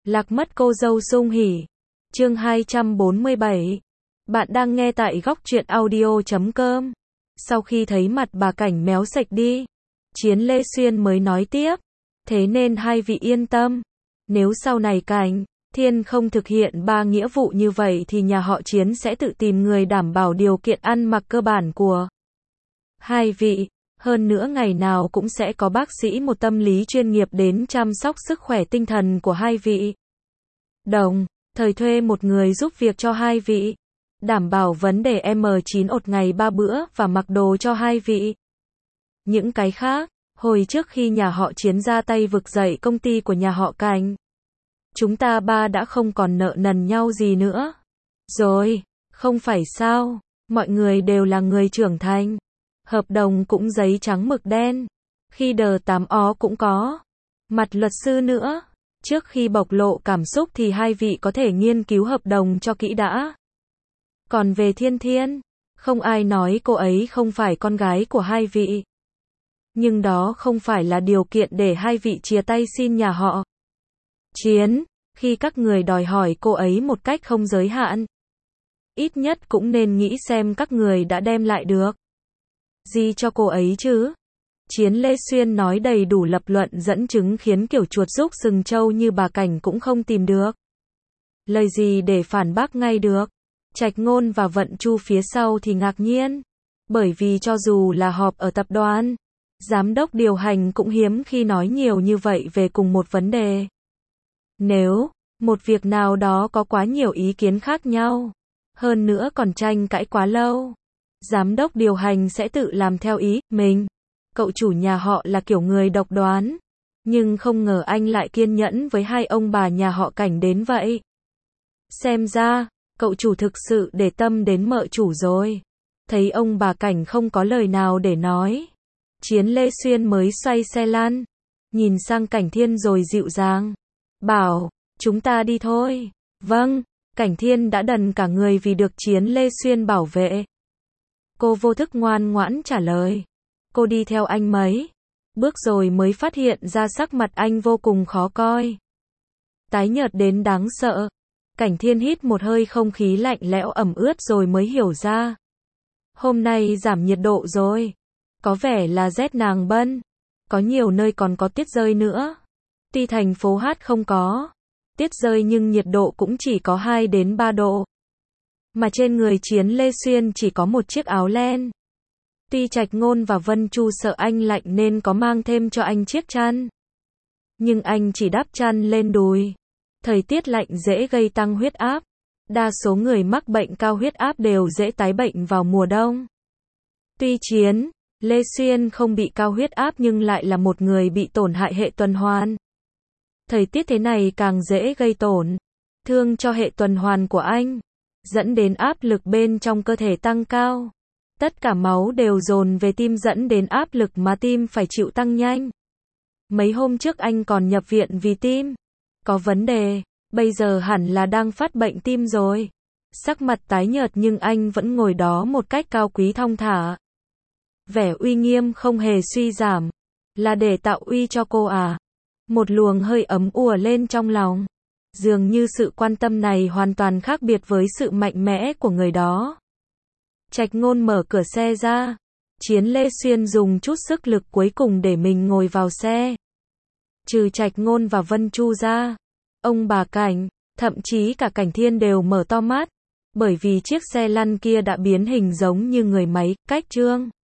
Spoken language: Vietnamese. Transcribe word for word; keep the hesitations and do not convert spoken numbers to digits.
Lạc mất cô dâu sung hỉ. Chương hai trăm bốn mươi bảy. Bạn đang nghe tại góc truyện audio chấm com. Sau khi thấy mặt bà Cảnh méo sạch đi, Chiến Lê Xuyên mới nói tiếp. Thế nên hai vị yên tâm. Nếu sau này Cảnh Thiên không thực hiện ba nghĩa vụ như vậy thì nhà họ Chiến sẽ tự tìm người đảm bảo điều kiện ăn mặc cơ bản của hai vị. Hơn nữa ngày nào cũng sẽ có bác sĩ một tâm lý chuyên nghiệp đến chăm sóc sức khỏe tinh thần của hai vị. Đồng thời thuê một người giúp việc cho hai vị, đảm bảo vấn đề em chín ột ngày ba bữa và mặc đồ cho hai vị. Những cái khác, hồi trước khi nhà họ Chiến ra tay vực dậy công ty của nhà họ Cảnh, chúng ta ba đã không còn nợ nần nhau gì nữa. Rồi, không phải sao, mọi người đều là người trưởng thành. Hợp đồng cũng giấy trắng mực đen. Khi đờ tám ó cũng có. Mặt luật sư nữa. Trước khi bộc lộ cảm xúc thì hai vị có thể nghiên cứu hợp đồng cho kỹ đã. Còn về Thiên Thiên, không ai nói cô ấy không phải con gái của hai vị. Nhưng đó không phải là điều kiện để hai vị chia tay xin nhà họ Chiến. Khi các người đòi hỏi cô ấy một cách không giới hạn, ít nhất cũng nên nghĩ xem các người đã đem lại được gì cho cô ấy chứ. Chiến Lê Xuyên nói đầy đủ lập luận dẫn chứng khiến kiểu chuột rúc sừng trâu như bà Cảnh cũng không tìm được lời gì để phản bác ngay được. Trạch Ngôn và Vận Chu phía sau thì ngạc nhiên, bởi vì cho dù là họp ở tập đoàn, giám đốc điều hành cũng hiếm khi nói nhiều như vậy về cùng một vấn đề. Nếu một việc nào đó có quá nhiều ý kiến khác nhau, hơn nữa còn tranh cãi quá lâu, giám đốc điều hành sẽ tự làm theo ý mình. Cậu chủ nhà họ là kiểu người độc đoán, nhưng không ngờ anh lại kiên nhẫn với hai ông bà nhà họ Cảnh đến vậy. Xem ra, cậu chủ thực sự để tâm đến mợ chủ rồi. Thấy ông bà Cảnh không có lời nào để nói, Chiến Lê Xuyên mới xoay xe lăn, nhìn sang Cảnh Thiên rồi dịu dàng bảo, chúng ta đi thôi. Vâng, Cảnh Thiên đã đần cả người vì được Chiến Lê Xuyên bảo vệ. Cô vô thức ngoan ngoãn trả lời. Cô đi theo anh mấy bước rồi mới phát hiện ra sắc mặt anh vô cùng khó coi, tái nhợt đến đáng sợ. Cảnh Thiên hít một hơi không khí lạnh lẽo ẩm ướt rồi mới hiểu ra. Hôm nay giảm nhiệt độ rồi. Có vẻ là rét nàng bân. Có nhiều nơi còn có tuyết rơi nữa. Tuy thành phố Hát không có tuyết rơi nhưng nhiệt độ cũng chỉ có hai đến ba độ. Mà trên người Chiến Lê Xuyên chỉ có một chiếc áo len. Tuy Trạch Ngôn và Vân Chu sợ anh lạnh nên có mang thêm cho anh chiếc chăn, nhưng anh chỉ đắp chăn lên đùi. Thời tiết lạnh dễ gây tăng huyết áp. Đa số người mắc bệnh cao huyết áp đều dễ tái bệnh vào mùa đông. Tuy Chiến Lê Xuyên không bị cao huyết áp nhưng lại là một người bị tổn hại hệ tuần hoàn. Thời tiết thế này càng dễ gây tổn thương cho hệ tuần hoàn của anh, dẫn đến áp lực bên trong cơ thể tăng cao. Tất cả máu đều dồn về tim dẫn đến áp lực mà tim phải chịu tăng nhanh. Mấy hôm trước anh còn nhập viện vì tim có vấn đề, bây giờ hẳn là đang phát bệnh tim rồi. Sắc mặt tái nhợt nhưng anh vẫn ngồi đó một cách cao quý thong thả. Vẻ uy nghiêm không hề suy giảm. Là để tạo uy cho cô à? Một luồng hơi ấm ùa lên trong lòng. Dường như sự quan tâm này hoàn toàn khác biệt với sự mạnh mẽ của người đó. Trạch Ngôn mở cửa xe ra. Chiến Lê Xuyên dùng chút sức lực cuối cùng để mình ngồi vào xe. Trừ Trạch Ngôn và Vân Chu ra, ông bà Cảnh, thậm chí cả Cảnh Thiên đều mở to mắt, bởi vì chiếc xe lăn kia đã biến hình giống như người máy, cách trương.